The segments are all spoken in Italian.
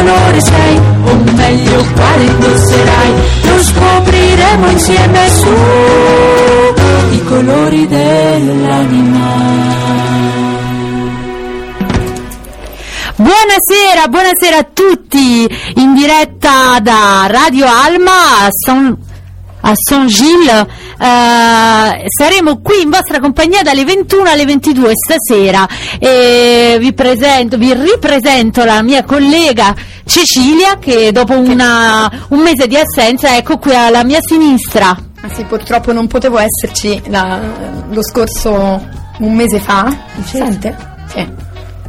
colore sei, o meglio quale indosserai, lo scopriremo insieme su i colori dell'anima. Buonasera a tutti, in diretta da Radio Alma a Saint-Gilles. Saremo qui in vostra compagnia dalle 21 alle 22 stasera e vi ripresento la mia collega Cecilia, che dopo un mese di assenza ecco qui alla mia sinistra. Sì, purtroppo non potevo esserci lo scorso un mese fa. Si sente? Sì.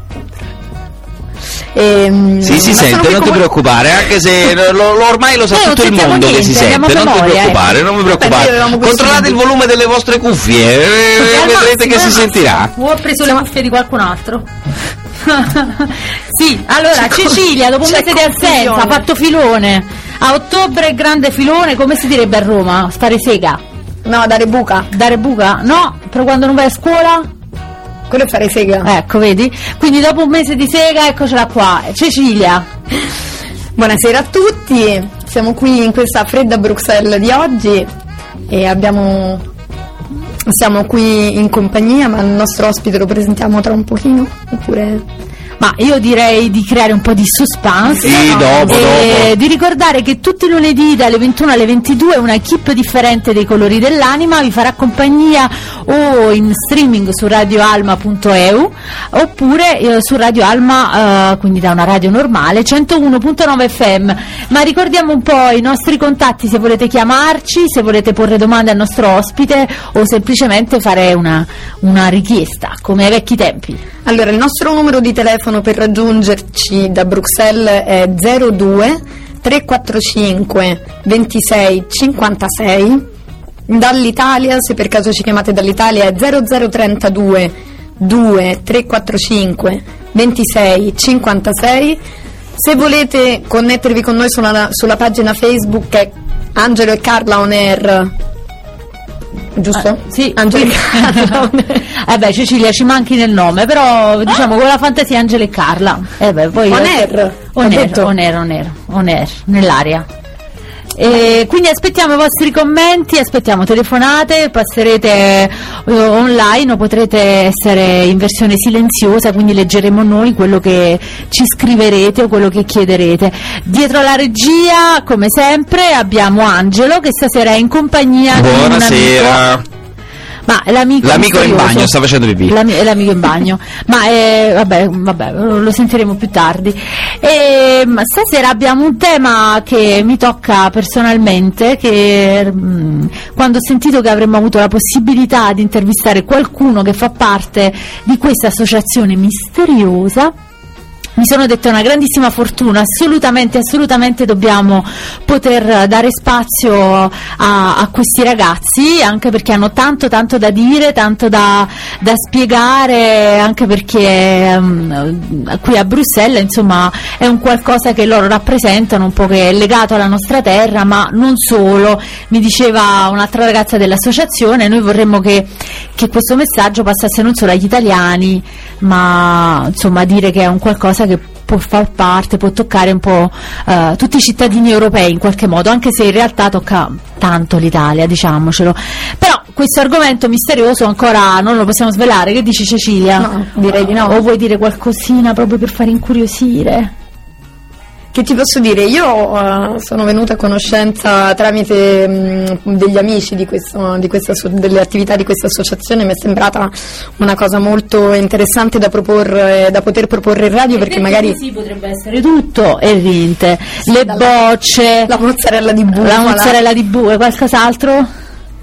Sì, si sente, non ti preoccupare, anche se ormai lo sa tutto il mondo che si sente, non ti preoccupare, non mi preoccupare. Controllate il volume delle vostre cuffie, vedrete che si sentirà. O ho preso le cuffie di qualcun altro. Sì, allora Cecilia, dopo un mese di assenza, ha fatto filone. A ottobre grande filone, come si direbbe a Roma? Fare sega? No, dare buca. Dare buca? No, però quando non vai a scuola? Quello è fare sega. Ecco, vedi? Quindi dopo un mese di sega, eccocela qua, Cecilia. Buonasera a tutti, siamo qui in questa fredda Bruxelles di oggi e siamo qui in compagnia, ma il nostro ospite lo presentiamo tra un pochino, oppure... Ma io direi di creare un po' di suspense, sì, dopo. Di ricordare che tutti i lunedì dalle 21 alle 22 una equipe differente dei colori dell'anima vi farà compagnia o in streaming su radioalma.eu oppure su Radio Alma, quindi da una radio normale, 101.9 FM. Ma ricordiamo un po' i nostri contatti, se volete chiamarci, se volete porre domande al nostro ospite o semplicemente fare una richiesta, come ai vecchi tempi. Allora, il nostro numero di telefono per raggiungerci da Bruxelles è 02 345 26 56. Dall'Italia, se per caso ci chiamate dall'Italia, è 0032 2 345 26 56. Se volete connettervi con noi sulla pagina Facebook, che è Angelo e Carla On Air, giusto? Sì, Angelo e Carla. Beh, Cecilia, ci manchi nel nome, però diciamo con la fantasia Angelo e Carla. Poi On Air, nell'aria. E quindi aspettiamo i vostri commenti, aspettiamo telefonate, passerete online o potrete essere in versione silenziosa, quindi leggeremo noi quello che ci scriverete o quello che chiederete. Dietro la regia, come sempre, abbiamo Angelo, che stasera è in compagnia di un amico. Ma l'amico è in bagno, sta facendo pipì. L'amico in bagno. Ma vabbè, lo sentiremo più tardi. Ma stasera abbiamo un tema che mi tocca personalmente, che quando ho sentito che avremmo avuto la possibilità di intervistare qualcuno che fa parte di questa associazione misteriosa, mi sono detta una grandissima fortuna, assolutamente dobbiamo poter dare spazio a questi ragazzi, anche perché hanno tanto da dire, tanto da spiegare, anche perché qui a Bruxelles insomma è un qualcosa che loro rappresentano, un po' che è legato alla nostra terra, ma non solo. Mi diceva un'altra ragazza dell'associazione, noi vorremmo che questo messaggio passasse non solo agli italiani, ma insomma dire che è un qualcosa che può far parte, può toccare un po' tutti i cittadini europei in qualche modo, anche se in realtà tocca tanto l'Italia, diciamocelo. Però questo argomento misterioso ancora non lo possiamo svelare. Che dici, Cecilia? No, direi di no. O vuoi dire qualcosina proprio per far incuriosire? Che ti posso dire? Io sono venuta a conoscenza tramite degli amici delle attività di questa associazione. Mi è sembrata una cosa molto interessante da poter proporre in radio, perché magari sì, potrebbe essere tutto e niente. Le bocce, la mozzarella di bufala, e qualcos'altro?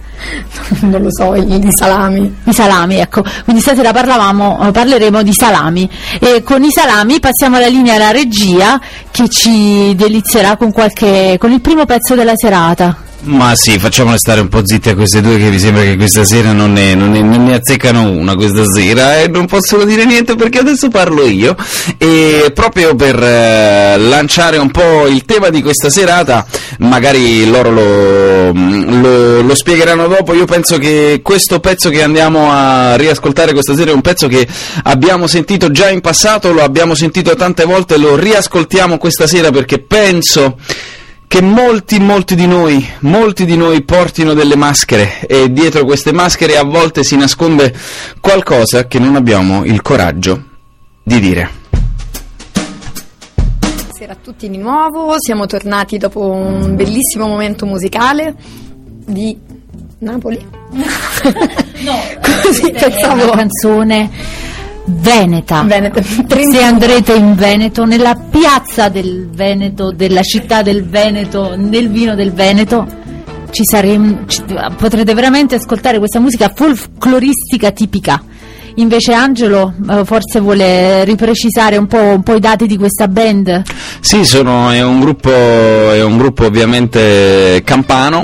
Non lo so, i salami. I salami, ecco. Quindi stasera parleremo di salami. E con i salami passiamo alla linea alla regia, che ci delizierà con il primo pezzo della serata. Ma sì, facciamole stare un po' zitti a queste due, che mi sembra che questa sera non ne azzeccano una questa sera, e non possono dire niente perché adesso parlo io. E proprio per lanciare un po' il tema di questa serata, magari loro lo spiegheranno dopo. Io penso che questo pezzo che andiamo a riascoltare questa sera è un pezzo che abbiamo sentito già in passato, lo abbiamo sentito tante volte, lo riascoltiamo questa sera perché penso che molti di noi portino delle maschere, e dietro queste maschere a volte si nasconde qualcosa che non abbiamo il coraggio di dire. Buonasera a tutti di nuovo, siamo tornati dopo un bellissimo momento musicale di Napoli. No, così pensavo. Una canzone veneta. Se andrete in Veneto, nella piazza del Veneto, della città del Veneto, nel vino del Veneto, potrete veramente ascoltare questa musica folcloristica tipica. Invece Angelo forse vuole riprecisare un po' i dati di questa band. Sì, è un gruppo ovviamente campano,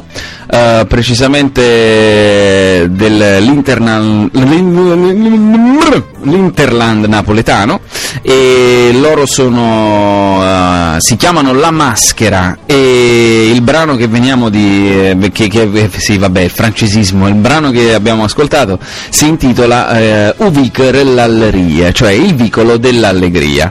precisamente dell'Interland napoletano, e loro si chiamano La Maschera, e il brano che veniamo sì, vabbè, il francesismo, il brano che abbiamo ascoltato si intitola Uvicore l'Alleria, cioè il vicolo dell'allegria.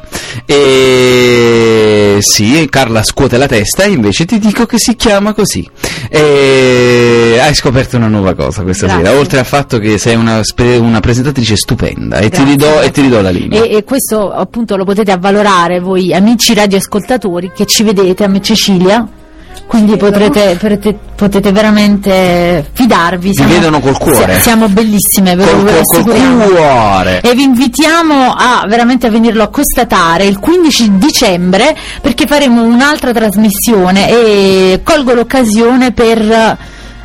E sì, Carla scuote la testa, e invece ti dico che si chiama così. Hai scoperto una nuova cosa questa Grazie. sera, oltre al fatto che sei una presentatrice stupenda, e ti ridò la linea. E questo appunto lo potete avvalorare voi amici radioascoltatori che ci vedete a Me Cecilia, quindi potete veramente fidarvi. Vi vedono col cuore. Siamo bellissime, ve lo assicuriamo. Cuore. E vi invitiamo veramente a venirlo a constatare il 15 dicembre, perché faremo un'altra trasmissione, e colgo l'occasione per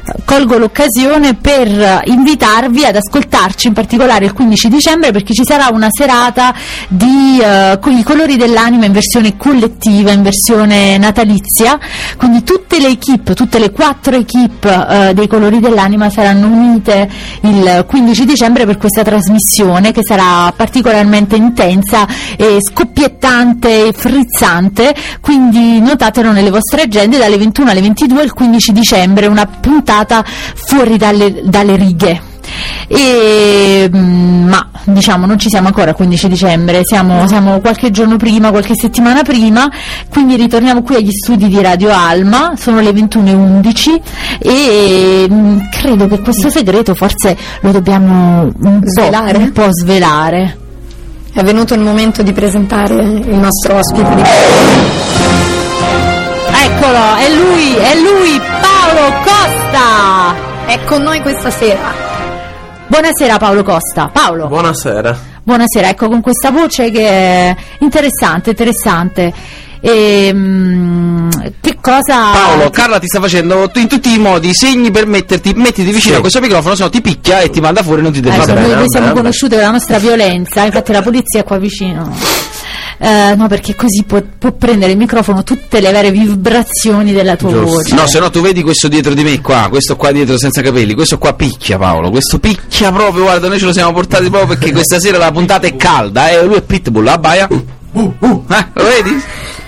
invitarvi ad ascoltarci, in particolare il 15 dicembre, perché ci sarà una serata con i colori dell'anima in versione collettiva, in versione natalizia, quindi tutte le 4 equip dei colori dell'anima saranno unite il 15 dicembre per questa trasmissione, che sarà particolarmente intensa e scoppiettante e frizzante, quindi notatelo nelle vostre agende, dalle 21 alle 22 il 15 dicembre, una puntata fuori dalle righe. Ma diciamo non ci siamo ancora il 15 dicembre, siamo qualche giorno prima, qualche settimana prima, quindi ritorniamo qui agli studi di Radio Alma, sono le 21:11, e credo che questo segreto forse lo dobbiamo un po' svelare. È venuto il momento di presentare il nostro ospite di... Eccolo, è lui, Paolo Costa! È con noi questa sera. Buonasera Paolo Costa. Paolo. Buonasera. Buonasera, ecco, con questa voce che è interessante. Che cosa... Paolo, Carla ti sta facendo in tutti i modi segni per mettiti vicino a questo microfono, se no ti picchia e ti manda fuori e non ti deve fare. Noi siamo conosciute per la nostra violenza, infatti la polizia è qua vicino. No, perché così può prendere il microfono tutte le vere vibrazioni della tua voce. No, se no tu vedi questo dietro di me qua, questo qua dietro senza capelli, questo qua picchia, Paolo, questo picchia proprio, guarda, noi ce lo siamo portati proprio perché questa sera la puntata è calda, lui è Pitbull, abbaia. Lo vedi?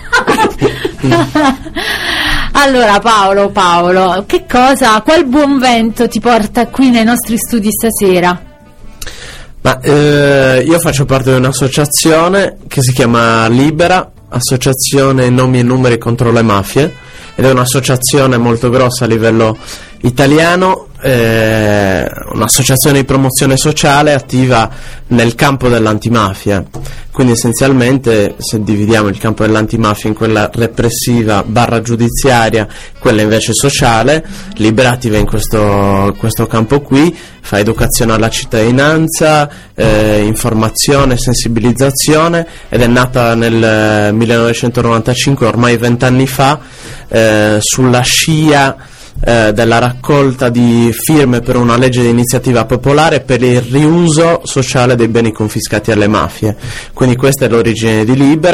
Allora Paolo, qual buon vento ti porta qui nei nostri studi stasera? Ma io faccio parte di un'associazione che si chiama Libera, Associazione Nomi e Numeri contro le Mafie, ed è un'associazione molto grossa a livello italiano, un'associazione di promozione sociale attiva nel campo dell'antimafia. Quindi essenzialmente, se dividiamo il campo dell'antimafia in quella repressiva / giudiziaria, quella invece sociale, Libera attiva in questo campo qui, fa educazione alla cittadinanza, informazione, sensibilizzazione, ed è nata nel 1995, ormai 20 anni fa, sulla scia della raccolta di firme per una legge di iniziativa popolare per il riuso sociale dei beni confiscati alle mafie. Quindi questa è l'origine di Libera.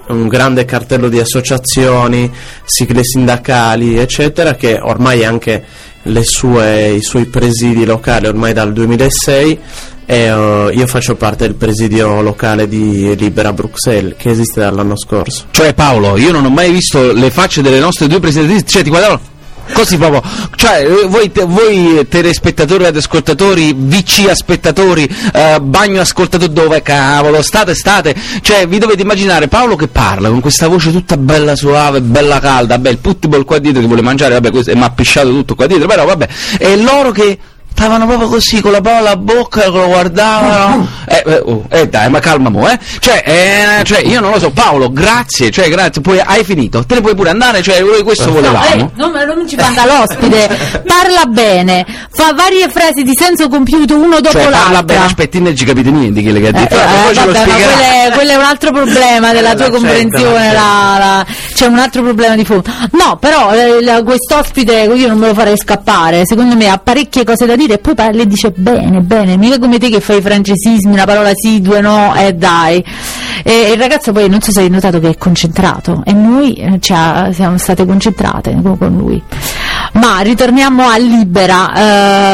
un grande cartello di associazioni, sigle sindacali, eccetera, che ormai anche i suoi presidi locali ormai dal 2006, e io faccio parte del presidio locale di Libera Bruxelles, che esiste dall'anno scorso. Cioè, Paolo, io non ho mai visto le facce delle nostre due presidenti, cioè ti guardavano così proprio, cioè voi telespettatori ed ascoltatori, VC aspettatori, bagno ascoltatori, dove cavolo state, cioè vi dovete immaginare Paolo che parla con questa voce tutta bella suave, bella calda, il puttiball qua dietro che vuole mangiare, vabbè, questo è mappisciato tutto qua dietro, però vabbè, e loro che stavano proprio così con la palla alla bocca, lo guardavano, dai, ma calma mo, cioè io non lo so, Paolo, grazie, poi hai finito, te ne puoi pure andare, cioè questo volevamo. Non ci manda l'ospite, parla bene, fa varie frasi di senso compiuto uno dopo l'altro. Parla bene, aspetti, non ci capite niente che le poi ce lo spiegherà. Quello è un altro problema della tua comprensione, c'è un altro problema di fondo. No, però quest'ospite io non me lo farei scappare, secondo me ha parecchie cose da dire e poi parla e dice bene, mica come te che fai i francesismi, una parola sì, due no, dai. E il ragazzo poi non so se hai notato che è concentrato e noi siamo state concentrate con lui. Ma ritorniamo a Libera.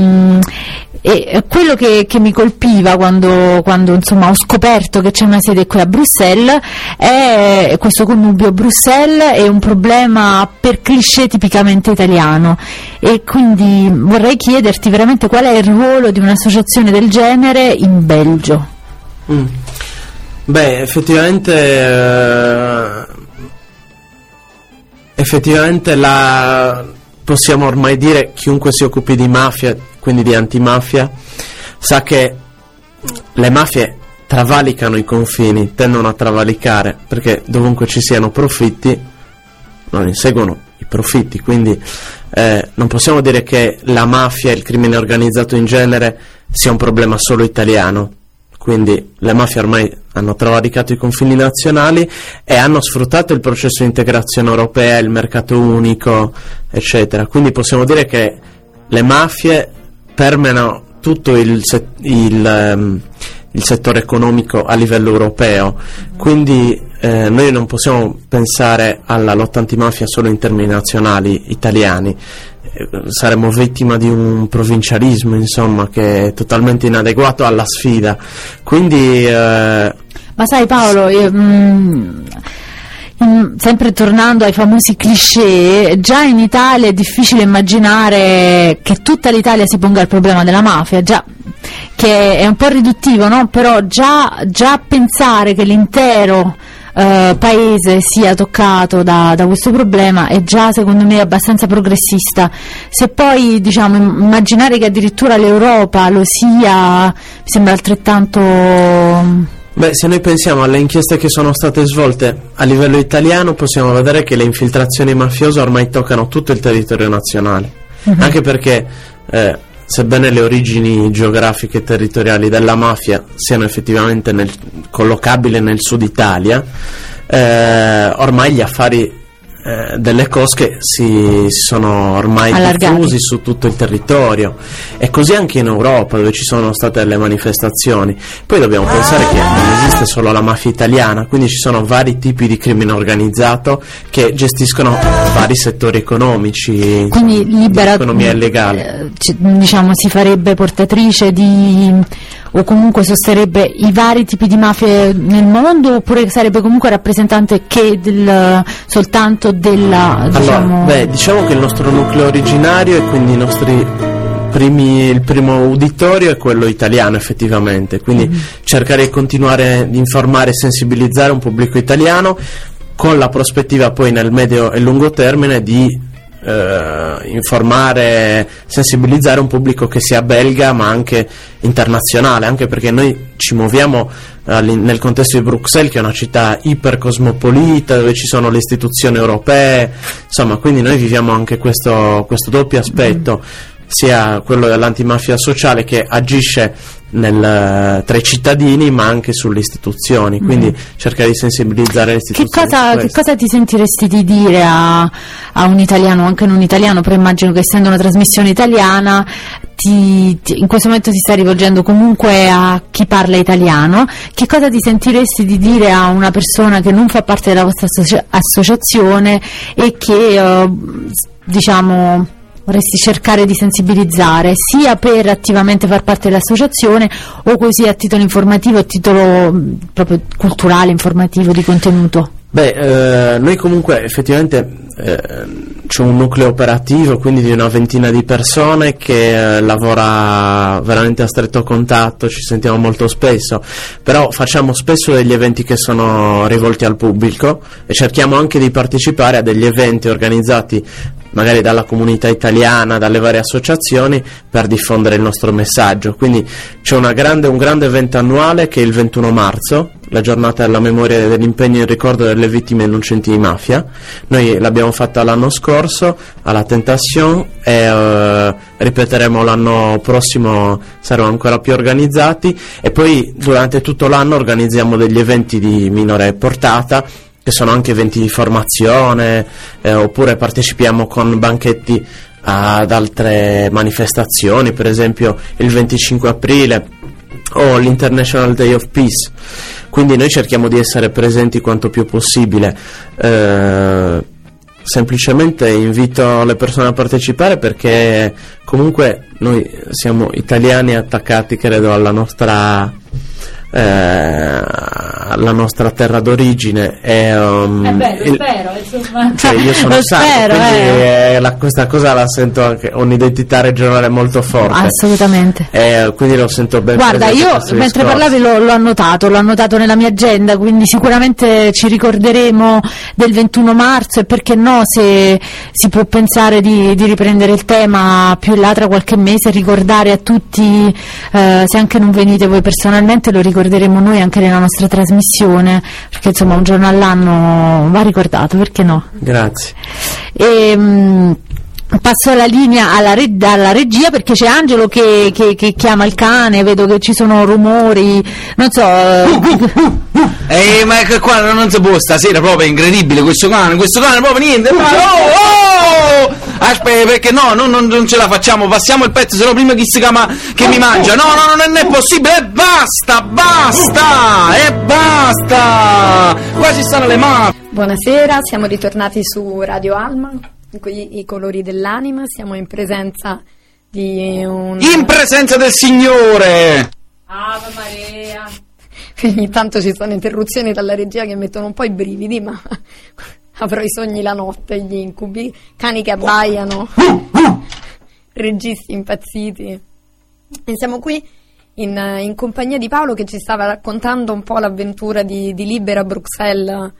E quello che mi colpiva quando insomma ho scoperto che c'è una sede qui a Bruxelles è questo connubio. Bruxelles è un problema per cliché tipicamente italiano, e quindi vorrei chiederti veramente qual è il ruolo di un'associazione del genere in Belgio. Beh, effettivamente possiamo ormai dire, chiunque si occupi di mafia, quindi di antimafia, sa che le mafie travalicano i confini, tendono a travalicare, perché dovunque ci siano profitti non inseguono i profitti, quindi non possiamo dire che la mafia e il crimine organizzato in genere sia un problema solo italiano. Quindi le mafie ormai hanno travalicato i confini nazionali e hanno sfruttato il processo di integrazione europea, il mercato unico, eccetera. Quindi possiamo dire che le mafie permeano tutto il settore economico a livello europeo. Quindi noi non possiamo pensare alla lotta antimafia solo in termini nazionali italiani. Saremmo vittima di un provincialismo, insomma, che è totalmente inadeguato alla sfida. Quindi ma sai Paolo, sempre tornando ai famosi cliché, già in Italia è difficile immaginare che tutta l'Italia si ponga il problema della mafia, già che è un po' riduttivo, no? Però già pensare che l'intero paese sia toccato da questo problema è già, secondo me, abbastanza progressista. Se poi immaginare che addirittura l'Europa lo sia, mi sembra altrettanto. Beh, se noi pensiamo alle inchieste che sono state svolte a livello italiano, possiamo vedere che le infiltrazioni mafiose ormai toccano tutto il territorio nazionale, anche perché sebbene le origini geografiche e territoriali della mafia siano effettivamente collocabili nel sud Italia, ormai gli affari delle cosche si sono ormai diffusi su tutto il territorio, e così anche in Europa, dove ci sono state le manifestazioni. Poi dobbiamo pensare che non esiste solo la mafia italiana, quindi ci sono vari tipi di crimine organizzato che gestiscono vari settori economici, quindi Libera, economia illegale. Si farebbe portatrice o comunque sosterrebbe i vari tipi di mafie nel mondo, oppure sarebbe comunque rappresentante soltanto della diciamo che il nostro nucleo originario e quindi il primo uditorio è quello italiano, effettivamente, quindi cercare di continuare ad informare e sensibilizzare un pubblico italiano, con la prospettiva poi nel medio e lungo termine di informare, sensibilizzare un pubblico che sia belga ma anche internazionale, anche perché noi ci muoviamo nel contesto di Bruxelles, che è una città ipercosmopolita, dove ci sono le istituzioni europee, insomma, quindi noi viviamo anche questo doppio aspetto. sia quello dell'antimafia sociale, che agisce tra i cittadini ma anche sulle istituzioni, quindi cerca di sensibilizzare le istituzioni. Che cosa ti sentiresti di dire a un italiano, anche non italiano, però immagino che essendo una trasmissione italiana in questo momento ti stai rivolgendo comunque a chi parla italiano, che cosa ti sentiresti di dire a una persona che non fa parte della vostra associazione e che diciamo vorresti cercare di sensibilizzare, sia per attivamente far parte dell'associazione o così a titolo informativo, a titolo proprio culturale, informativo, di contenuto? Noi comunque effettivamente c'è un nucleo operativo, quindi di una ventina di persone che lavora veramente a stretto contatto, ci sentiamo molto spesso, però facciamo spesso degli eventi che sono rivolti al pubblico e cerchiamo anche di partecipare a degli eventi organizzati magari dalla comunità italiana, dalle varie associazioni, per diffondere il nostro messaggio. Quindi c'è un grande evento annuale che è il 21 marzo, la giornata della memoria, dell'impegno e il ricordo delle vittime innocenti di mafia. Noi l'abbiamo fatta l'anno scorso alla Tentation e ripeteremo l'anno prossimo, saremo ancora più organizzati, e poi durante tutto l'anno organizziamo degli eventi di minore portata, che sono anche eventi di formazione, oppure partecipiamo con banchetti ad altre manifestazioni, per esempio il 25 aprile o l'International Day of Peace. Quindi noi cerchiamo di essere presenti quanto più possibile. Semplicemente invito le persone a partecipare, perché comunque noi siamo italiani attaccati, credo, alla nostra terra d'origine, spero, insomma. Cioè, io sono sardo, quindi questa cosa la sento anche, ho un'identità regionale molto forte, assolutamente, quindi lo sento ben. Guarda, io mentre parlavi l'ho annotato nella mia agenda, quindi sicuramente ci ricorderemo del 21 marzo, e perché no, se si può pensare di riprendere il tema più in là tra qualche mese, ricordare a tutti, se anche non venite voi personalmente, lo ricorderemo noi anche nella nostra trasmissione, perché insomma un giorno all'anno va ricordato, perché no? Grazie. Passo la linea alla regia, perché c'è Angelo che chiama il cane, vedo che ci sono rumori, non so. Ma qua non si può stasera, proprio è incredibile questo cane proprio niente. Aspetta, perché no, non ce la facciamo, passiamo il pezzo, se no prima chi si chiama che mi mangia. No, non è possibile, e basta, qua ci stanno le mani. Buonasera, siamo ritornati su Radio Alma, qui i colori dell'anima, siamo in presenza di in presenza del Signore. Ave Maria. Ogni tanto ci sono interruzioni dalla regia che mettono un po' i brividi, ma avrò i sogni la notte, gli incubi, cani che abbaiano, registi impazziti. E siamo qui in compagnia di Paolo, che ci stava raccontando un po' l'avventura di Libera a Bruxelles.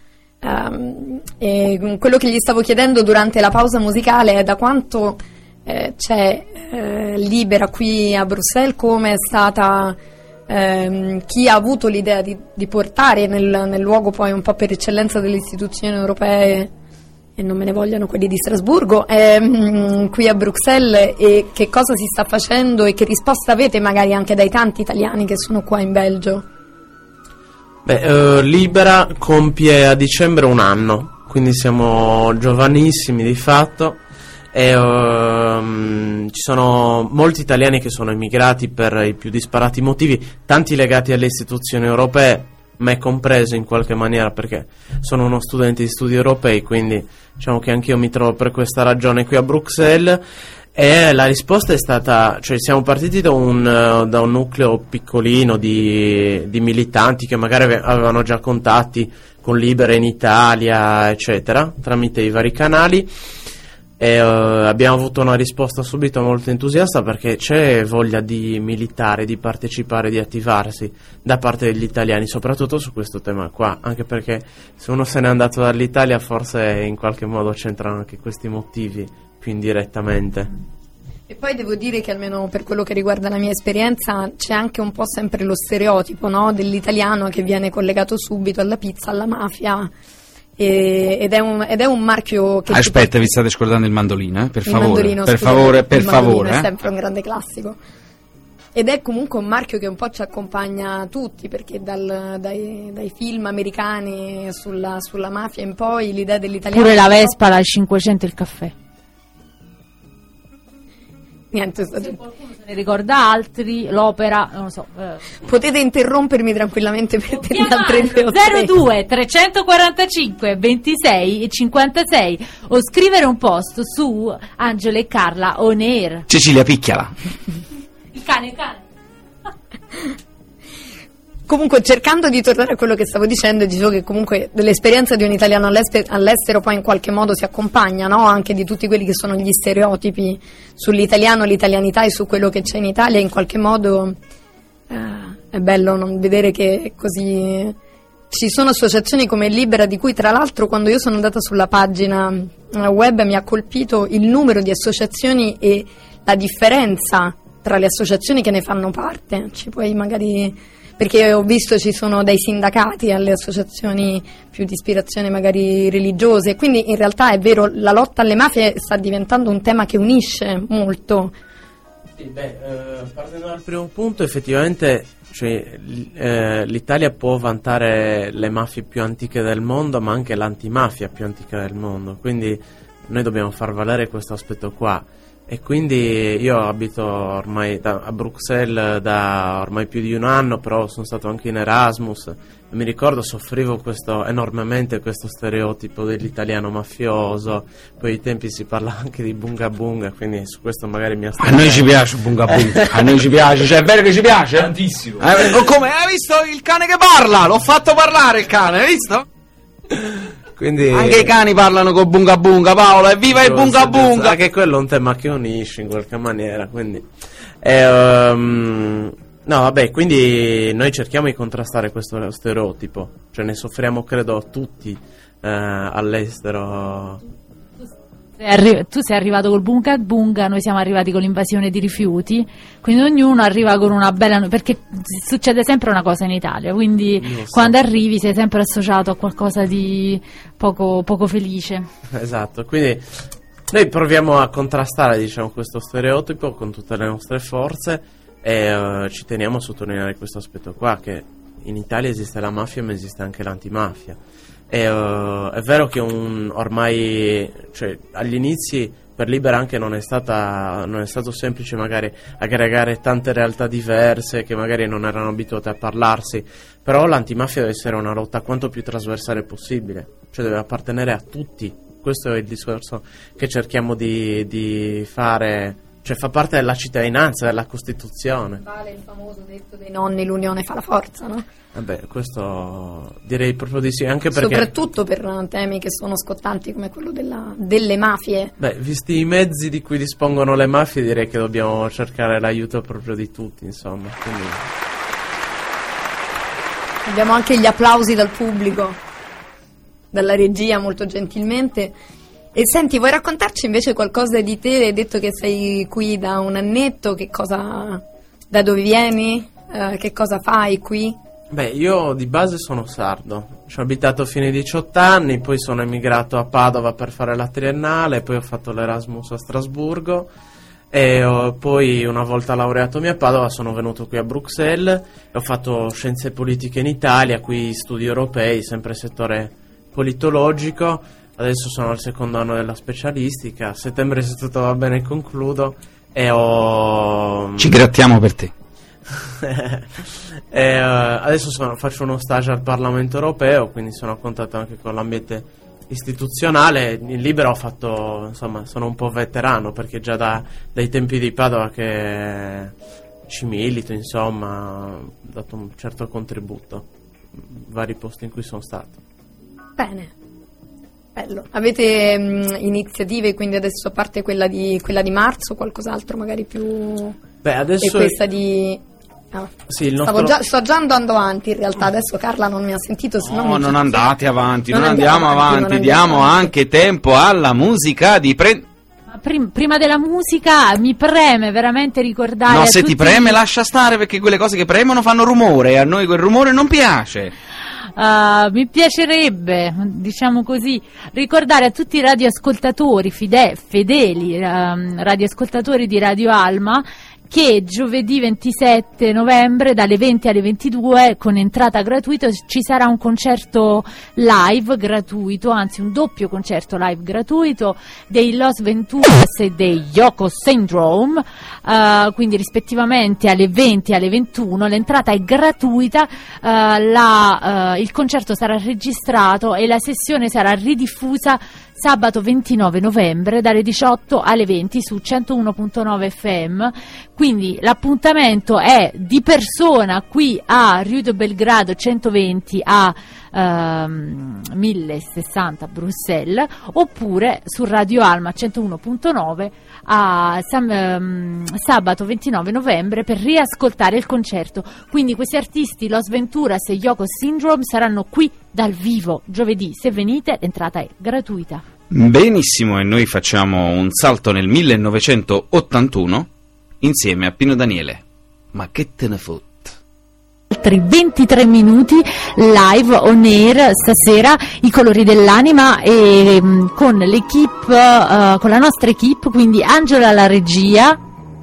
E quello che gli stavo chiedendo durante la pausa musicale è da quanto c'è Libera qui a Bruxelles, come è stata, chi ha avuto l'idea di portare nel luogo poi un po' per eccellenza delle istituzioni europee, e non me ne vogliano quelli di Strasburgo, qui a Bruxelles, e che cosa si sta facendo e che risposta avete magari anche dai tanti italiani che sono qua in Belgio? Libera compie a dicembre un anno, quindi siamo giovanissimi di fatto, e ci sono molti italiani che sono emigrati per i più disparati motivi, tanti legati alle istituzioni europee, me compreso in qualche maniera, perché sono uno studente di studi europei, quindi diciamo che anch'io mi trovo per questa ragione qui a Bruxelles. E la risposta è stata, cioè siamo partiti da un nucleo piccolino di militanti che magari avevano già contatti con Libera in Italia, eccetera, tramite i vari canali, e abbiamo avuto una risposta subito molto entusiasta, perché c'è voglia di militare, di partecipare, di attivarsi da parte degli italiani, soprattutto su questo tema qua, anche perché se uno se n'è andato dall'Italia forse in qualche modo c'entrano anche questi motivi più indirettamente. E poi devo dire che, almeno per quello che riguarda la mia esperienza, c'è anche un po' sempre lo stereotipo, no? Dell'italiano che viene collegato subito alla pizza, alla mafia, ed è un marchio che... Aspetta, vi state scordando il mandolino, per favore. Mandolino, per scusate, favore, per favore. È sempre un grande classico. Ed è comunque un marchio che un po' ci accompagna tutti, perché dai film americani sulla mafia in poi l'idea dell'italiano... Pure la Vespa, la 500 e il caffè. Niente, se qualcuno se ne ricorda altri, l'opera, non lo so. Potete interrompermi tranquillamente per dire altre 02 345 26 e 56 o scrivere un post su Angelo e Carla on air. Cecilia, picchiala. Il cane. Comunque, cercando di tornare a quello che stavo dicendo, dicevo che comunque dell'esperienza di un italiano all'estero poi in qualche modo si accompagna, no? Anche di tutti quelli che sono gli stereotipi sull'italiano, l'italianità e su quello che c'è in Italia. In qualche modo è bello non vedere che così ci sono associazioni come Libera, di cui tra l'altro quando io sono andata sulla pagina web mi ha colpito il numero di associazioni e la differenza tra le associazioni che ne fanno parte. Ci puoi magari... Perché ho visto ci sono dai sindacati alle associazioni più di ispirazione magari religiose, quindi in realtà è vero, la lotta alle mafie sta diventando un tema che unisce molto. Sì, partendo dal primo punto, effettivamente l'Italia può vantare le mafie più antiche del mondo, ma anche l'antimafia più antica del mondo, quindi noi dobbiamo far valere questo aspetto qua. E quindi io abito ormai a Bruxelles da ormai più di un anno, però sono stato anche in Erasmus e mi ricordo soffrivo enormemente questo stereotipo dell'italiano mafioso. Poi ai tempi si parla anche di bunga bunga, quindi su questo magari mi astengo. A noi ci piace bunga bunga, a noi ci piace, cioè è vero che ci piace? Tantissimo. Come? Hai visto il cane che parla? L'ho fatto parlare il cane, hai visto? Quindi, anche i cani parlano con bunga bunga, Paolo, evviva il bunga bunga! Anche quello è un tema che unisce in qualche maniera, quindi no, vabbè, quindi noi cerchiamo di contrastare questo stereotipo, cioè ne soffriamo credo tutti all'estero. Tu sei arrivato col bunga bunga, noi siamo arrivati con l'invasione di rifiuti, quindi ognuno arriva con una bella... perché succede sempre una cosa in Italia, quindi quando arrivi sei sempre associato a qualcosa di poco felice. Esatto, quindi noi proviamo a contrastare, diciamo, questo stereotipo con tutte le nostre forze e ci teniamo a sottolineare questo aspetto qua, che in Italia esiste la mafia ma esiste anche l'antimafia. È vero che ormai, cioè, agli inizi per Libera anche non è stato semplice magari aggregare tante realtà diverse che magari non erano abituate a parlarsi, però l'antimafia deve essere una lotta quanto più trasversale possibile, cioè deve appartenere a tutti. Questo è il discorso che cerchiamo di fare, cioè fa parte della cittadinanza, della Costituzione. Vale il famoso detto dei nonni, l'unione fa la forza, no? Vabbè, questo direi proprio di sì, anche perché... Soprattutto per temi che sono scottanti come quello delle mafie. Beh, visti i mezzi di cui dispongono le mafie, direi che dobbiamo cercare l'aiuto proprio di tutti, insomma. Quindi... Abbiamo anche gli applausi dal pubblico, dalla regia molto gentilmente. E senti, vuoi raccontarci invece qualcosa di te? Hai detto che sei qui da un annetto, da dove vieni? Che cosa fai qui? Beh, io di base sono sardo, ci ho abitato fino ai 18 anni, poi sono emigrato a Padova per fare la triennale, poi ho fatto l'Erasmus a Strasburgo e poi una volta laureatomi a Padova sono venuto qui a Bruxelles e ho fatto scienze politiche in Italia, qui studi europei, sempre settore politologico. Adesso sono al secondo anno della specialistica, a settembre se tutto va bene concludo e Ci grattiamo per te. Adesso faccio uno stage al Parlamento Europeo, quindi sono a contatto anche con l'ambiente istituzionale. In Libera ho fatto, insomma, sono un po' veterano perché già dai tempi di Padova che ci milito, insomma, ho dato un certo contributo in vari posti in cui sono stato. Bene. Bello. Avete iniziative, quindi adesso a parte quella di marzo, qualcos'altro magari più? Beh, adesso e questa di... Sì, sto già andando avanti in realtà, adesso Carla non mi ha sentito, se no, non andate avanti, non andiamo avanti, diamo anche tempo alla musica di Prima della musica mi preme veramente ricordare. No, se ti preme lascia stare, perché quelle cose che premono fanno rumore e a noi quel rumore non piace. mi piacerebbe, diciamo così, ricordare a tutti i radioascoltatori fedeli radioascoltatori di Radio Alma che giovedì 27 novembre dalle 20 alle 22 con entrata gratuita ci sarà un concerto live gratuito, anzi un doppio concerto live gratuito dei Los Venturas e dei Yoko Syndrome, quindi rispettivamente alle 20 e alle 21. L'entrata è gratuita, il concerto sarà registrato e la sessione sarà ridiffusa sabato 29 novembre dalle 18 alle 20 su 101.9 FM, quindi l'appuntamento è di persona qui a Rue de Belgrado 120 a 1060 Bruxelles, oppure su Radio Alma 101.9 a sabato 29 novembre per riascoltare il concerto. Quindi questi artisti, Los Venturas e Yoko Syndrome, saranno qui dal vivo giovedì. Se venite, l'entrata è gratuita. Benissimo, e noi facciamo un salto nel 1981 insieme a Pino Daniele. Ma che te ne fotte? Altri 23 minuti live on air stasera, i colori dell'anima, e con l'equipe, con la nostra equipe, quindi Angela alla regia,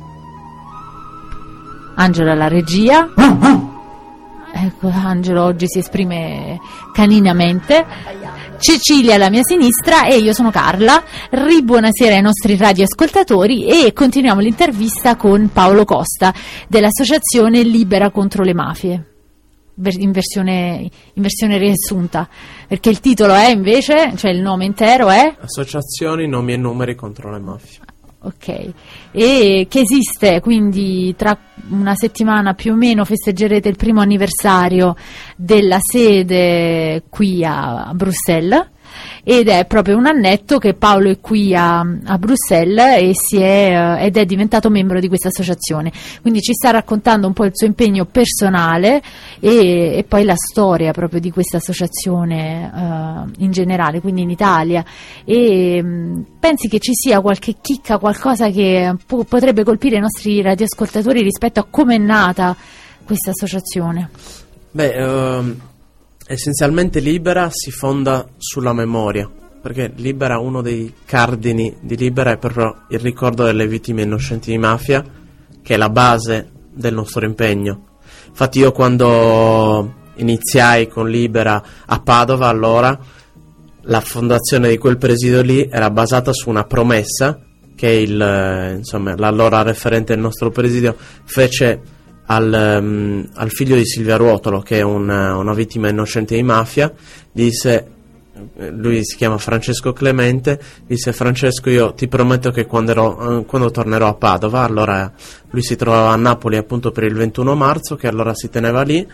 ecco, Angelo oggi si esprime caninamente, Cecilia alla mia sinistra e io sono Carla. Buonasera ai nostri radioascoltatori e continuiamo l'intervista con Paolo Costa dell'associazione Libera contro le mafie, in versione riassunta, perché il titolo è invece, cioè il nome intero è Associazioni, nomi e numeri contro le mafie. Ok, e che esiste, quindi tra una settimana più o meno festeggerete il primo anniversario della sede qui a Bruxelles, ed è proprio un annetto che Paolo è qui a Bruxelles ed è diventato membro di questa associazione, quindi ci sta raccontando un po' il suo impegno personale e poi la storia proprio di questa associazione in generale, quindi in Italia. E pensi che ci sia qualche chicca, qualcosa che potrebbe colpire i nostri radioascoltatori rispetto a come è nata questa associazione? Essenzialmente Libera si fonda sulla memoria, perché Libera, uno dei cardini di Libera è proprio il ricordo delle vittime innocenti di mafia, che è la base del nostro impegno. Infatti io quando iniziai con Libera a Padova, allora la fondazione di quel presidio lì era basata su una promessa che l'allora referente del nostro presidio fece al figlio di Silvia Ruotolo, che è una vittima innocente di mafia. Disse, lui si chiama Francesco Clemente, disse: Francesco, io ti prometto che quando tornerò a Padova, allora lui si trovava a Napoli appunto per il 21 marzo, che allora si teneva lì,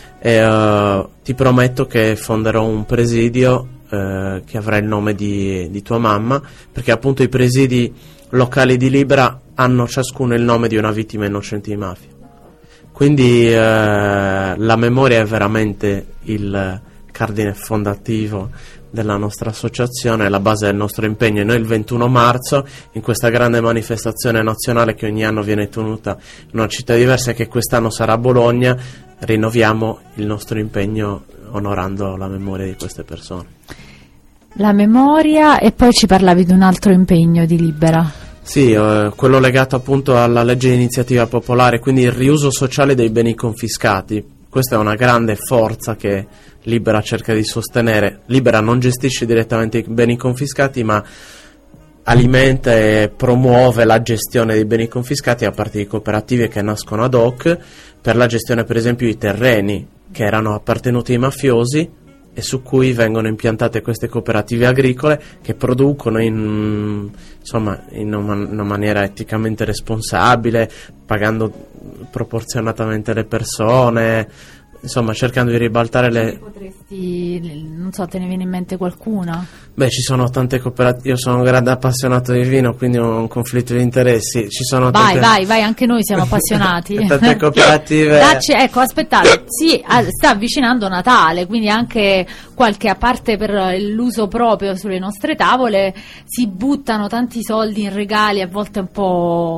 e ti prometto che fonderò un presidio che avrà il nome di tua mamma, perché appunto i presidi locali di Libera hanno ciascuno il nome di una vittima innocente di mafia. Quindi la memoria è veramente il cardine fondativo della nostra associazione, è la base del nostro impegno. E noi il 21 marzo, in questa grande manifestazione nazionale che ogni anno viene tenuta in una città diversa e che quest'anno sarà a Bologna, rinnoviamo il nostro impegno onorando la memoria di queste persone. La memoria, e poi ci parlavi di un altro impegno di Libera. Sì, quello legato appunto alla legge di iniziativa popolare, quindi il riuso sociale dei beni confiscati. Questa è una grande forza che Libera cerca di sostenere. Libera non gestisce direttamente i beni confiscati, ma alimenta e promuove la gestione dei beni confiscati a parte di cooperative che nascono ad hoc per la gestione, per esempio, di terreni che erano appartenuti ai mafiosi e su cui vengono impiantate queste cooperative agricole che producono in una maniera eticamente responsabile, pagando proporzionatamente le persone, insomma cercando di ribaltare le... Potresti, non so, te ne viene in mente qualcuna? Beh, ci sono tante cooperative, io sono un grande appassionato di vino, quindi ho un conflitto di interessi. Ci sono vai, anche noi siamo appassionati. Tante cooperative. Ecco, aspettate, sta avvicinando Natale, quindi anche a parte per l'uso proprio sulle nostre tavole, si buttano tanti soldi in regali, a volte un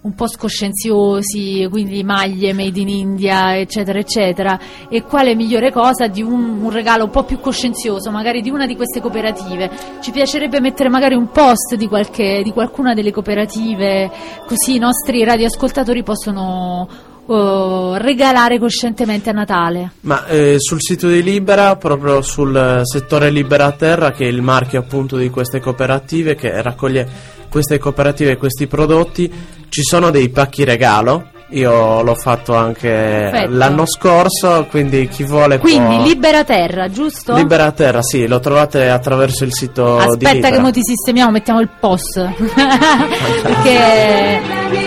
un po' scoscenziosi, quindi maglie made in India, eccetera eccetera, e quale migliore cosa di un regalo un po' più coscienzioso, magari di una di queste cooperative. Ci piacerebbe mettere magari un post di qualcuna delle cooperative, così i nostri radioascoltatori possono regalare coscientemente a Natale. Ma sul sito di Libera, proprio sul settore Libera Terra, che è il marchio appunto di queste cooperative, che raccoglie queste cooperative e questi prodotti, ci sono dei pacchi regalo. Io l'ho fatto anche l'anno scorso, quindi chi vuole Quindi Libera Terra, giusto? Libera Terra, sì, lo trovate attraverso il sito di Libera. Aspetta che mo ti sistemiamo, mettiamo il post. Perché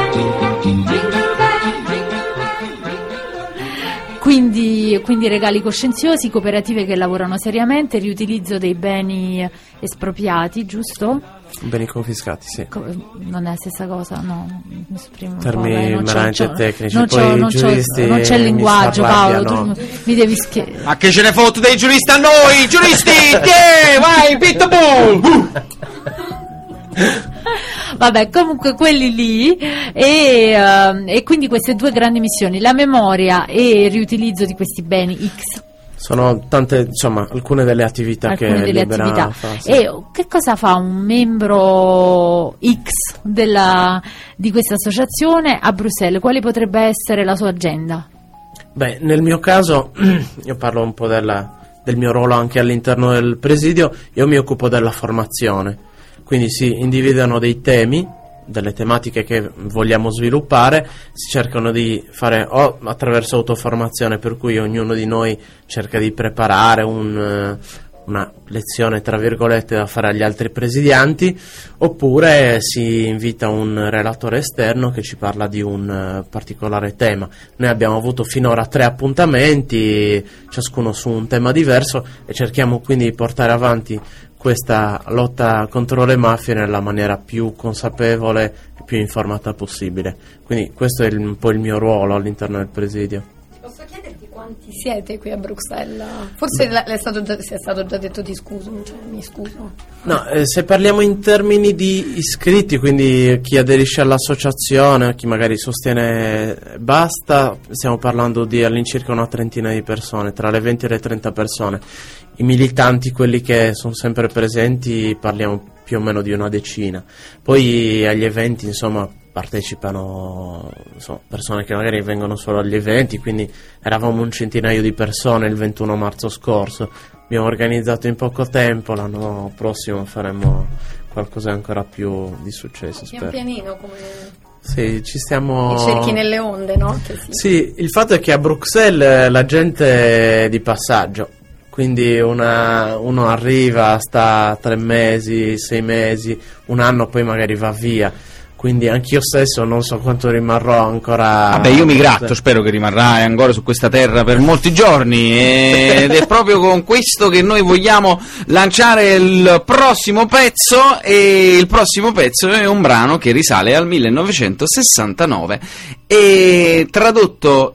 Quindi regali coscienziosi, cooperative che lavorano seriamente, riutilizzo dei beni espropriati, giusto? Beni confiscati, sì. Non è la stessa cosa, no. Termini meramente tecnici, non c'è il linguaggio, Paolo, tu mi devi Ma che ce ne fotte dei giuristi a noi, giuristi! Vai, pitbull! Vabbè, comunque quelli lì e quindi queste due grandi missioni, la memoria e il riutilizzo di questi beni X. Sono tante, insomma, alcune delle attività che Libera fa. Sì. E che cosa fa un membro X di questa associazione a Bruxelles? Quale potrebbe essere la sua agenda? Beh, nel mio caso, io parlo un po' del mio ruolo anche all'interno del presidio, io mi occupo della formazione. Quindi si individuano dei temi, delle tematiche che vogliamo sviluppare, si cercano di fare o attraverso autoformazione, per cui ognuno di noi cerca di preparare una lezione tra virgolette da fare agli altri presidianti, oppure si invita un relatore esterno che ci parla di un particolare tema. Noi abbiamo avuto finora 3 appuntamenti, ciascuno su un tema diverso, e cerchiamo quindi di portare avanti questa lotta contro le mafie nella maniera più consapevole e più informata possibile. Quindi questo è un po' il mio ruolo all'interno del presidio. Posso chiederti quanti siete qui a Bruxelles? Forse è stato già detto, ti scuso, cioè, mi scuso. No, se parliamo in termini di iscritti, quindi chi aderisce all'associazione, chi magari sostiene basta, stiamo parlando di all'incirca una trentina di persone, tra le 20 e le 30 persone. I militanti, quelli che sono sempre presenti, parliamo più o meno di una decina. Poi agli eventi, insomma, partecipano persone che magari vengono solo agli eventi, quindi eravamo un centinaio di persone il 21 marzo scorso. Abbiamo organizzato in poco tempo, l'anno prossimo faremo qualcosa ancora più di successo, spero. Pian pianino, come... Sì, ci stiamo... I cerchi nelle onde, no? Sì, il fatto è che a Bruxelles la gente è di passaggio. Quindi uno arriva, sta 3 mesi, 6 mesi, un anno, poi magari va via. Quindi anch'io stesso non so quanto rimarrò ancora. Vabbè, io mi gratto, spero che rimarrai ancora su questa terra per molti giorni, ed è proprio con questo che noi vogliamo lanciare il prossimo pezzo, e il prossimo pezzo è un brano che risale al 1969 e tradotto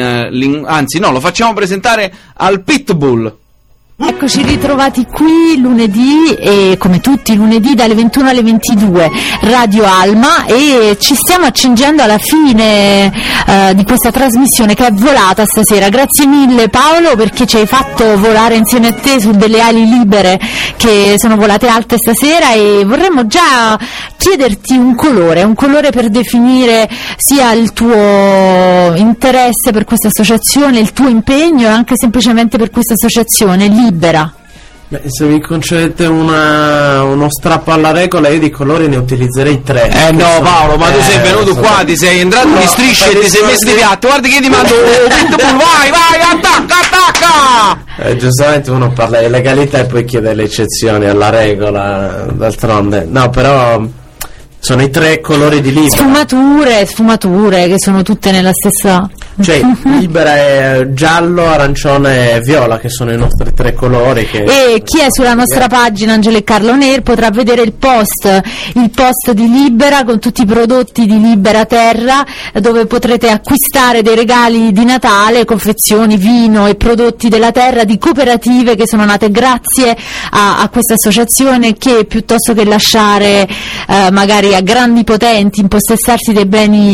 lo facciamo presentare al Pitbull. Eccoci ritrovati qui lunedì, e come tutti i lunedì dalle 21 alle 22 Radio Alma, e ci stiamo accingendo alla fine di questa trasmissione che è volata stasera. Grazie mille Paolo, perché ci hai fatto volare insieme a te su delle ali libere che sono volate alte stasera, e vorremmo già chiederti un colore per definire sia il tuo interesse per questa associazione, il tuo impegno, e anche semplicemente per questa associazione Libera. Beh, se mi concedete uno strappo alla regola, io di colori ne utilizzerei 3. No Paolo, ma tu sei venuto qua, ti sei entrato di strisce e ti sei messo di piatto. Guarda che ti mando vai, attacca! Giustamente uno parla di legalità e poi chiede le eccezioni alla regola, d'altronde. No, però sono i 3 colori di Libera. Sfumature che sono tutte nella stessa... Cioè, Libera è giallo, arancione e viola, che sono i nostri 3 colori. E chi è sulla nostra pagina Angelo e Carlo Nair potrà vedere il post di Libera con tutti i prodotti di Libera Terra, dove potrete acquistare dei regali di Natale, confezioni, vino e prodotti della terra di cooperative che sono nate grazie a questa associazione, che piuttosto che lasciare magari a grandi potenti impossessarsi dei beni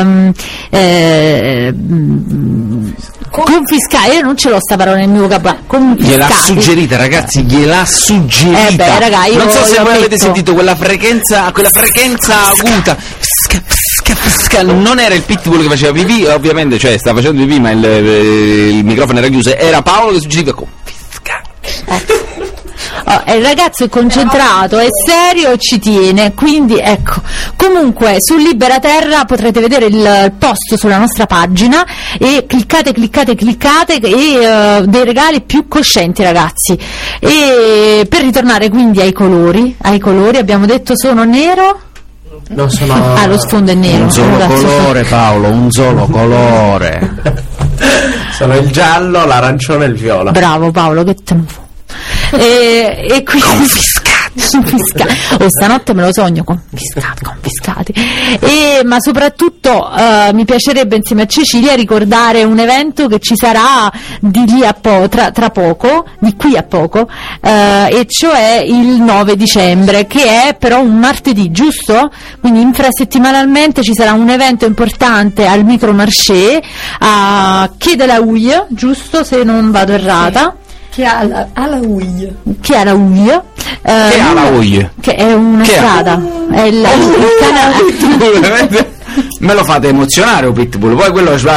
confiscati, io non ce l'ho sta parola nel mio vocabolario, gliel'ha suggerita, ragazzi, gliel'ha suggerita. Raga, non so se voi avete sentito quella frequenza acuta. Non era il pitbull che faceva pipì, ovviamente, cioè stava facendo pipì, ma il microfono era chiuso, era Paolo che suggeriva confiscare. Il ragazzo è concentrato, è serio e ci tiene, quindi ecco. Comunque su Libera Terra potrete vedere il post sulla nostra pagina e cliccate e dei regali più coscienti, ragazzi. E per ritornare quindi ai colori abbiamo detto sono nero. No, sono... lo sfondo è nero. Un solo colore, Paolo, un solo colore. Sono il giallo, l'arancione e il viola. Bravo Paolo, che te ne fu. E quindi confiscati. Stanotte me lo sogno, confiscati. Ma soprattutto mi piacerebbe insieme a Cecilia ricordare un evento che ci sarà di lì a tra poco, di qui a poco, e cioè il 9 dicembre, che è però un martedì, giusto? Quindi infrasettimanalmente ci sarà un evento importante al Micromarché a Quai de la Houille, giusto, se non vado errata. Che ha la Houille. Che ha la Houille. Che è una strada. È il canale. Me lo fate emozionare un pitbull, poi quello si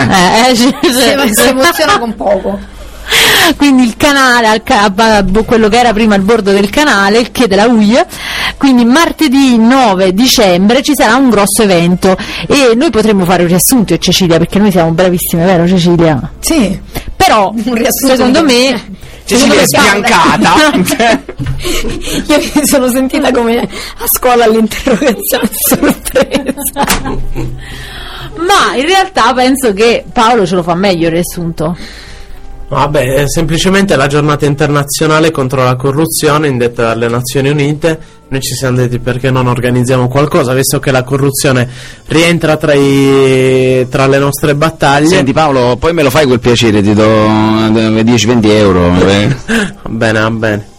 emoziona con poco. Quindi il canale, quello che era prima il bordo del canale, il Quai de la Houille. Quindi martedì 9 dicembre ci sarà un grosso evento e noi potremmo fare un riassunto, Cecilia, perché noi siamo bravissime, vero Cecilia? Sì. Però secondo me Cecilia è sbiancata. Io mi sono sentita come a scuola all'interrogazione sorpresa. Ma in realtà penso che Paolo ce lo fa meglio il riassunto. Vabbè, è semplicemente la giornata internazionale contro la corruzione indetta dalle Nazioni Unite. Noi ci siamo detti perché non organizziamo qualcosa, visto che la corruzione rientra tra le nostre battaglie. Senti Paolo, poi me lo fai quel piacere, ti do 10-20 euro. Va bene.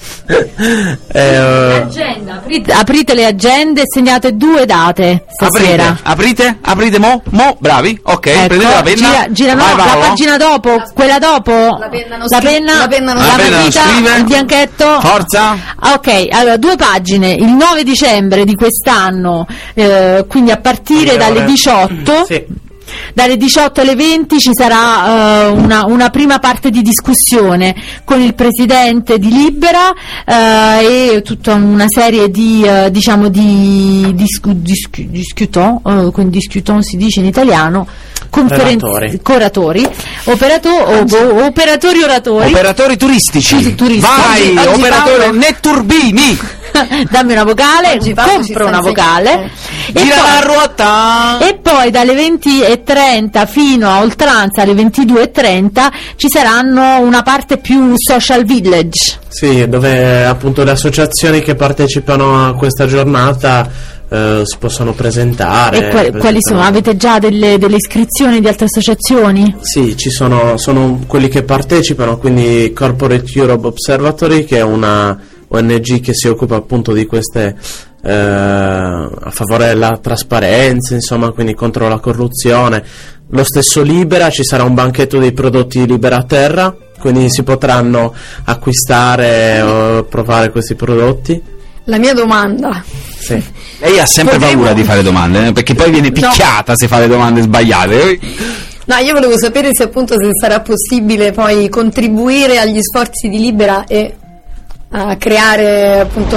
Agenda, aprite le agende e segnate 2 date stasera. Aprite mo, bravi, ok, ecco, prendete la penna. Gira no, la pagina dopo, quella dopo. La penna, la matita, il bianchetto. Forza. Ok, allora 2 pagine, il 9 dicembre di quest'anno, quindi a partire dalle 18. Sì. Dalle 18 alle 20 ci sarà una prima parte di discussione con il presidente di Libera e tutta una serie di quindi discutant si dice in italiano, operatori turistici. Vai, operatore Netturbini. Dammi una vocale, compro una vocale gira la ruota. E poi dalle 20:30 fino a oltranza alle 22:30 ci saranno una parte più social village. Sì, dove appunto le associazioni che partecipano a questa giornata si possono presentare. E quali sono? Avete già delle iscrizioni di altre associazioni? Sì, ci sono quelli che partecipano, quindi Corporate Europe Observatory, che è una ONG che si occupa appunto di queste a favore della trasparenza, insomma, quindi contro la corruzione. Lo stesso Libera, ci sarà un banchetto dei prodotti di Libera Terra, quindi si potranno acquistare o provare questi prodotti. La mia domanda. Sì. Lei ha sempre paura di fare domande, perché poi viene picchiata se fa le domande sbagliate. No, io volevo sapere se appunto se sarà possibile poi contribuire agli sforzi di Libera e a creare appunto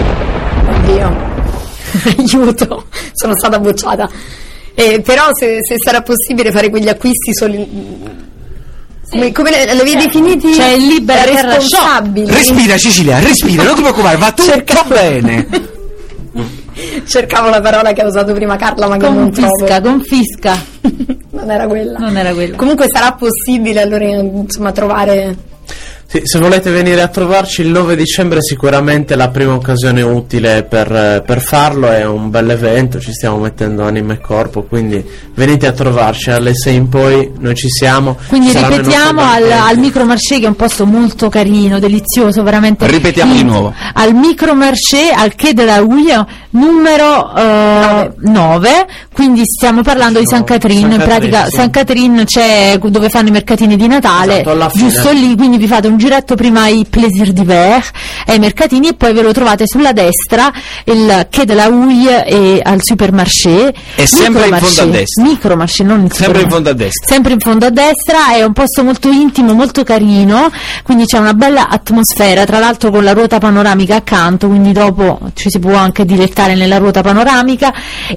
aiuto, sono stata bocciata, però se sarà possibile fare quegli acquisti come le avevi definiti? Cioè il Libera responsabili. Respira Cecilia, respira, non ti preoccupare, va tutto bene. Cercavo la parola che ha usato prima Carla, ma che non trovo. Confisca. Ma non era quella. Non era quella. Comunque sarà possibile allora insomma trovare. Sì, se volete venire a trovarci il 9 dicembre sicuramente è la prima occasione utile per farlo, è un bel evento, ci stiamo mettendo anima e corpo, quindi venite a trovarci alle 6 in poi, noi ci siamo. Quindi ripetiamo al Micromarché, che è un posto molto carino, delizioso, veramente. Ripetiamo di nuovo. Al Micromarché, al Quai de la Houille, numero 9, quindi stiamo parlando di San Catherine, in pratica sì. San Catherine c'è dove fanno i mercatini di Natale, esatto, giusto lì, quindi vi fate un giretto prima ai Plaisir d'hiver e ai mercatini e poi ve lo trovate sulla destra, il Quai de la Houille e al Supermarché. È sempre in fondo a destra. Micromarché, non il sempre in fondo a destra. Sempre in fondo a destra, è un posto molto intimo, molto carino, quindi c'è una bella atmosfera, tra l'altro con la ruota panoramica accanto, quindi dopo ci si può anche dilettare nella ruota panoramica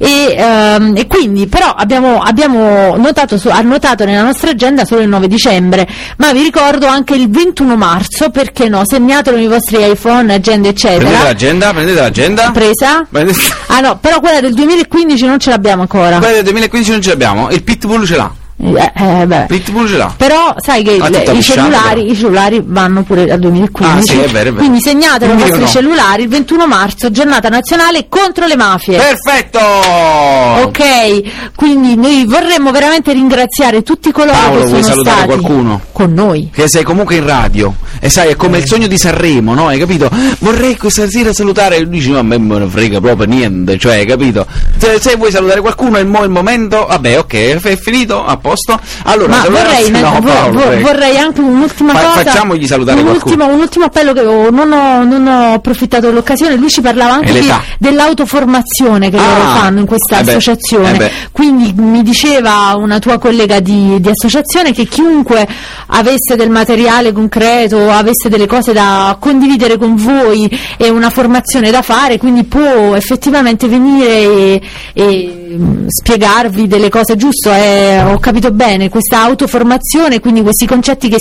e quindi però abbiamo annotato nella nostra agenda solo il 9 dicembre, ma vi ricordo anche il 21 marzo, perché no, segnatelo nei vostri iPhone, agenda eccetera. Prendete l'agenda? Presa? Ah no, però quella del 2015 non ce l'abbiamo ancora. Quella del 2015 non ce l'abbiamo, il Pitbull ce l'ha. Pitbull ce l'ha. Però sai che i cellulari vanno pure al 2015. Ah, sì, è vero. Quindi segnatelo nei vostri cellulari, il 21 marzo, giornata nazionale contro le mafie. Perfetto! Ok, quindi noi vorremmo veramente ringraziare tutti coloro Paolo, che sono vuoi salutare stati qualcuno? Con noi. Che sei comunque in radio e sai, è come il sogno di Sanremo, no? Hai capito? Vorrei questa sera salutare, e lui dice no, a me non me frega proprio niente, cioè, hai capito? Se vuoi salutare qualcuno è il momento, vabbè, ok, è finito, a posto. Allora, ma vorrei anche un'ultima cosa. Facciamogli salutare qualcuno. Un ultimo appello che non ho approfittato dell'occasione. Lui ci parlava anche dell'autoformazione che loro fanno in questa associazione. Quindi mi diceva una tua collega di associazione che chiunque avesse del materiale concreto, avesse delle cose da condividere con voi e una formazione da fare, quindi può effettivamente venire e spiegarvi delle cose, giusto? Ho capito bene, questa autoformazione, quindi questi concetti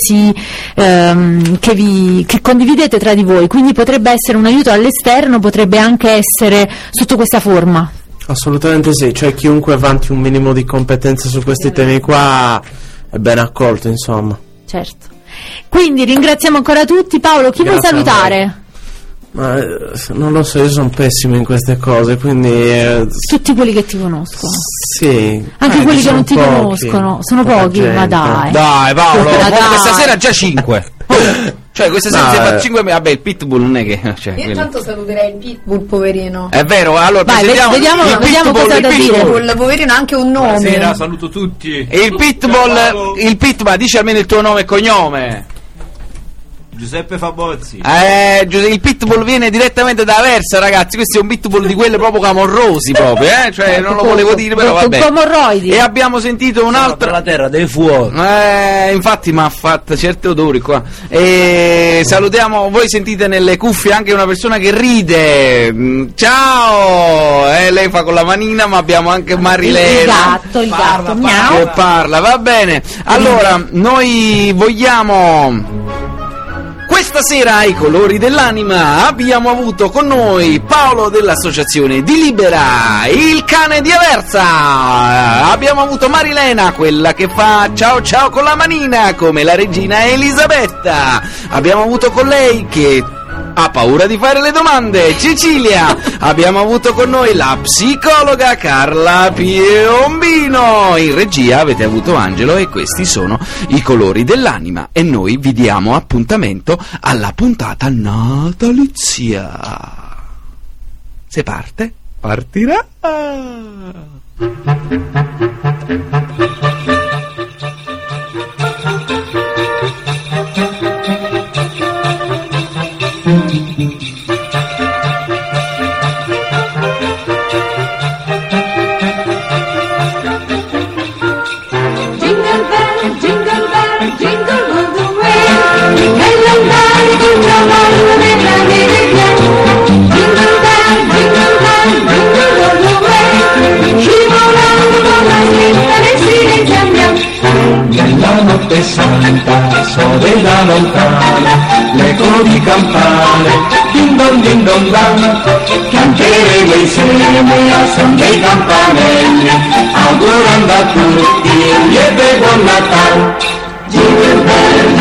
che condividete tra di voi, quindi potrebbe essere un aiuto all'esterno, potrebbe anche essere sotto questa forma. Assolutamente sì, cioè chiunque avanti un minimo di competenza su questi temi qua è ben accolto, insomma. Certo. Quindi ringraziamo ancora tutti. Paolo, chi vuoi salutare? Ma non lo so, io sono pessimo in queste cose, quindi tutti quelli che ti conoscono. Sì. Anche quelli che non ti conoscono. Sono pochi, ma dai. Dai Paolo, questa sera già 5. Cioè questa sera si fa 5. Vabbè, il Pitbull non è che. Io intanto saluterei il Pitbull, poverino. È vero, allora vediamo cosa da dire. Il poverino ha anche un nome. Buonasera, saluto tutti. E il Pitbull, dici almeno il tuo nome e cognome. Giuseppe Fabozzi. Il Pitbull viene direttamente da Aversa, ragazzi. Questo è un Pitbull di quelle proprio camorrosi, proprio, cioè non lo volevo dire, però vabbè. E abbiamo sentito un'altra. La terra dei fuochi. Infatti mi ha fatto certi odori qua. E salutiamo, voi sentite nelle cuffie anche una persona che ride. Ciao! Lei fa con la manina, ma abbiamo anche Marilena. Il gatto, miau. Che parla, va bene. Allora, noi vogliamo. Questa sera ai Colori dell'Anima abbiamo avuto con noi Paolo dell'associazione Di Libera, il cane di Aversa. Abbiamo avuto Marilena, quella che fa ciao ciao con la manina come la regina Elisabetta. Abbiamo avuto con lei che ha paura di fare le domande, Cecilia. Abbiamo avuto con noi la psicologa Carla Piombino. In regia avete avuto Angelo e questi sono i Colori dell'Anima e noi vi diamo appuntamento alla puntata natalizia. Se parte, partirà. Nella notte santa, sole da lontano, l'eco di campane, din don dan, canteremo insieme al son dei campanelli, augurando a tutti un lieve buon Natale. Jingle bell,